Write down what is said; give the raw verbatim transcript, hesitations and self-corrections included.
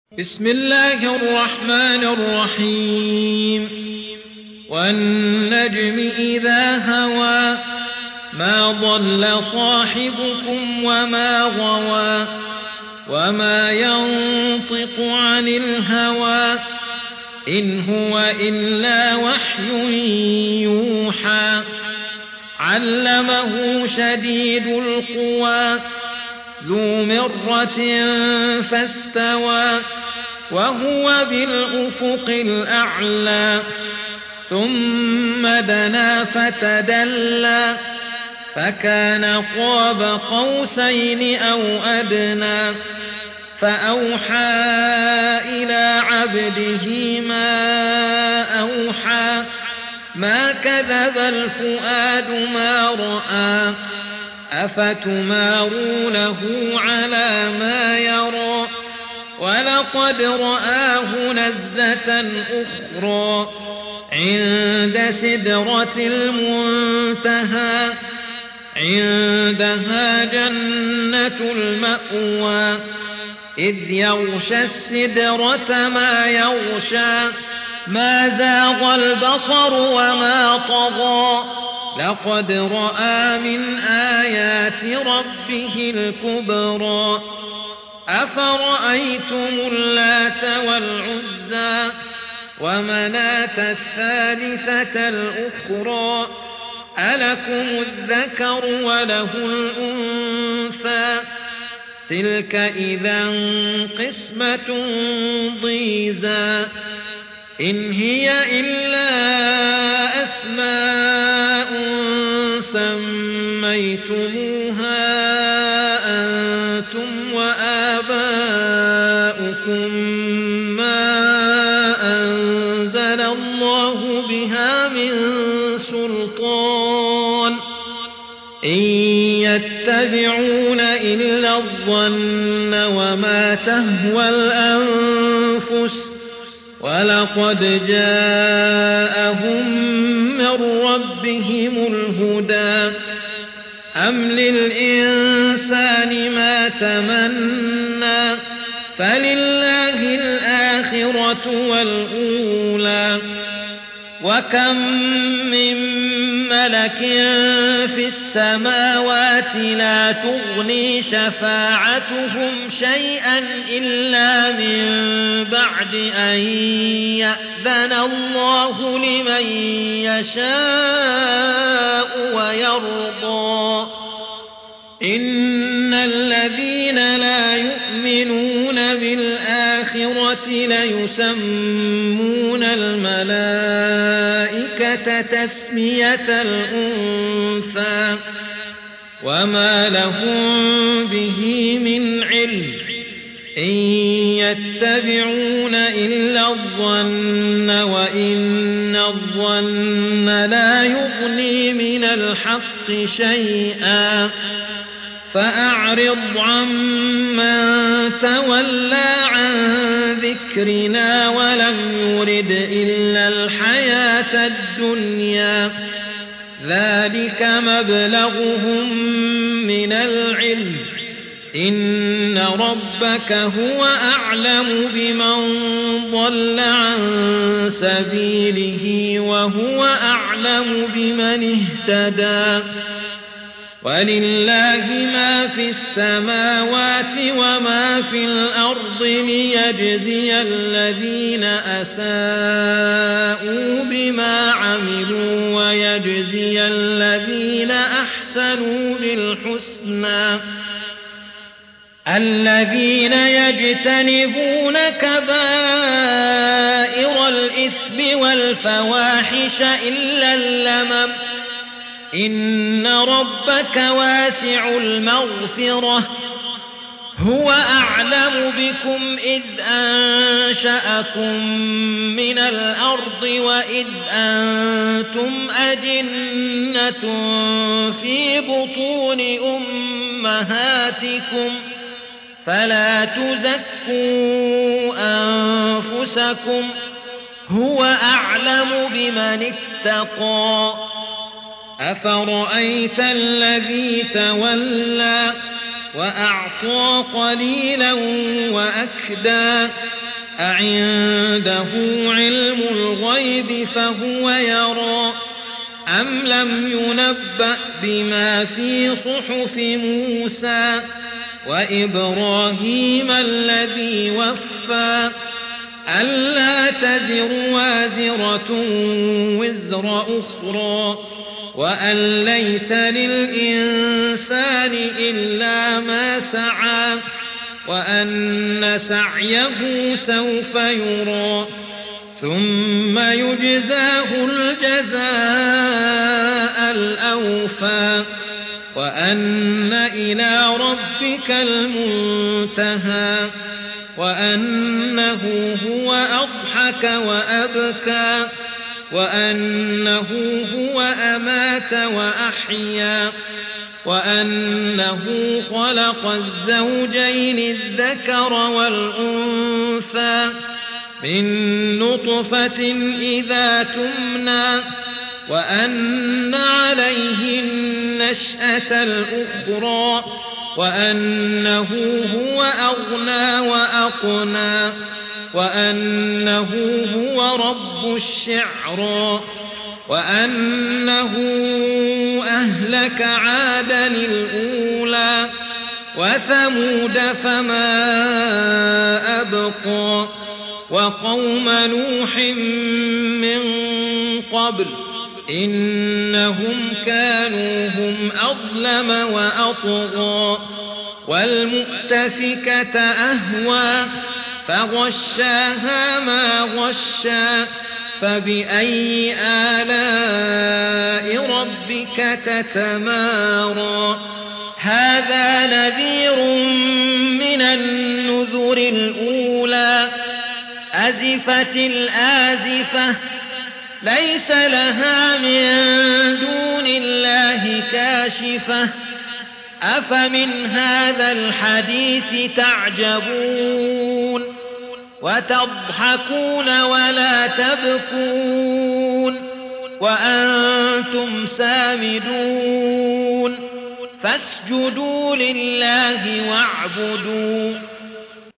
بسم الله الرحمن الرحيم والنجم إذا هوى ما ضل صاحبكم وما غوى وما ينطق عن الهوى إن هو إلا وحي يوحى علمه شديد القوى ذو مرة فاستوى وهو بالأفق الأعلى ثم دنا فتدلى فكان قاب قوسين أو أدنى فأوحى إلى عبده ما أوحى ما كذب الفؤاد ما رأى أفتمارونه على ما يرى ولقد رآه نزلة أخرى عند سدرة المنتهى عندها جنة المأوى إذ يغشى السدرة ما يغشى ما زاغ البصر وما طغى لقد رأى من آيات ربه الكبرى أفرأيتم اللات والعزى ومناة الثالثة الأخرى ألكم الذكر وله الأنثى تلك إذا قسمة ضيزى إن هي إلا أسماء سميتموها أنتم وآباؤكم ما أنزل الله بها من سلطان إن يتبعون إلا الظن وما تهوى الأنفس ولقد جاءهم من ربهم الهدى أم للإنسان ما تمنى فلله الآخرة والأولى وكم من ملك في السماوات لا تغني شفاعتهم شيئا إلا من بعد أن يأذن الله لمن يشاء ويرضى إن الذين لا يؤمنون بالآخرة ليسمون الملائكة تسمية الأنثى وما لهم به من علم إن يتبعون إلا الظن وإن الظن لا يغني من الحق شيئا فأعرض عمن تولى عن ذكرنا ولم يرد إلا الحياة الدنيا ذلك مبلغهم من العلم إن ربك هو أعلم بمن ضل عن سبيله وهو أعلم بمن اهتدى ولله ما في السماوات وما في الأرض ليجزي الذين أساءوا بما عملوا ويجزي الذين أحسنوا بالحسنى الذين يجتنبون كبائر الإثم والفواحش إلا اللمم إن ربك واسع المغفرة هو أعلم بكم إذ أنشأكم من الأرض وإذ أنتم أجنة في بطون أمهاتكم فلا تزكوا أنفسكم هو أعلم بمن اتقى أفرأيت الذي تولى وأعطى قليلا وأكدى أعنده علم الغيب فهو يرى أم لم ينبأ بما في صحف موسى وإبراهيم الذي وفى ألا تزر وازرة وزر أخرى وأن ليس للإنسان إلا ما سعى وأن سعيه سوف يرى ثم يجزاه الجزاء الأوفى وأن إلى ربك المنتهى وأنه هو أضحك وأبكى وأنه هو أمات وأحيا وأنه خلق الزوجين الذكر والأنثى من نطفة إذا تمنى وأن عليه النشأة الأخرى وأنه هو أغنى وأقنى وأنه هو رب الشعرى وأنه أهلك عادا الأولى وثمود فما أبقى وقوم نوح من قبل إنهم كانوا هم أظلم وأطغى والمؤتفكة أهوى فغشاها ما غشى فبأي آلاء ربك تتمارى هذا نذير من النذر الأولى أزفت الآزفة ليس لها من دون الله كاشفة أفمن هذا الحديث تعجبون وتضحكون ولا تبكون وأنتم سامدون فاسجدوا لله واعبدوا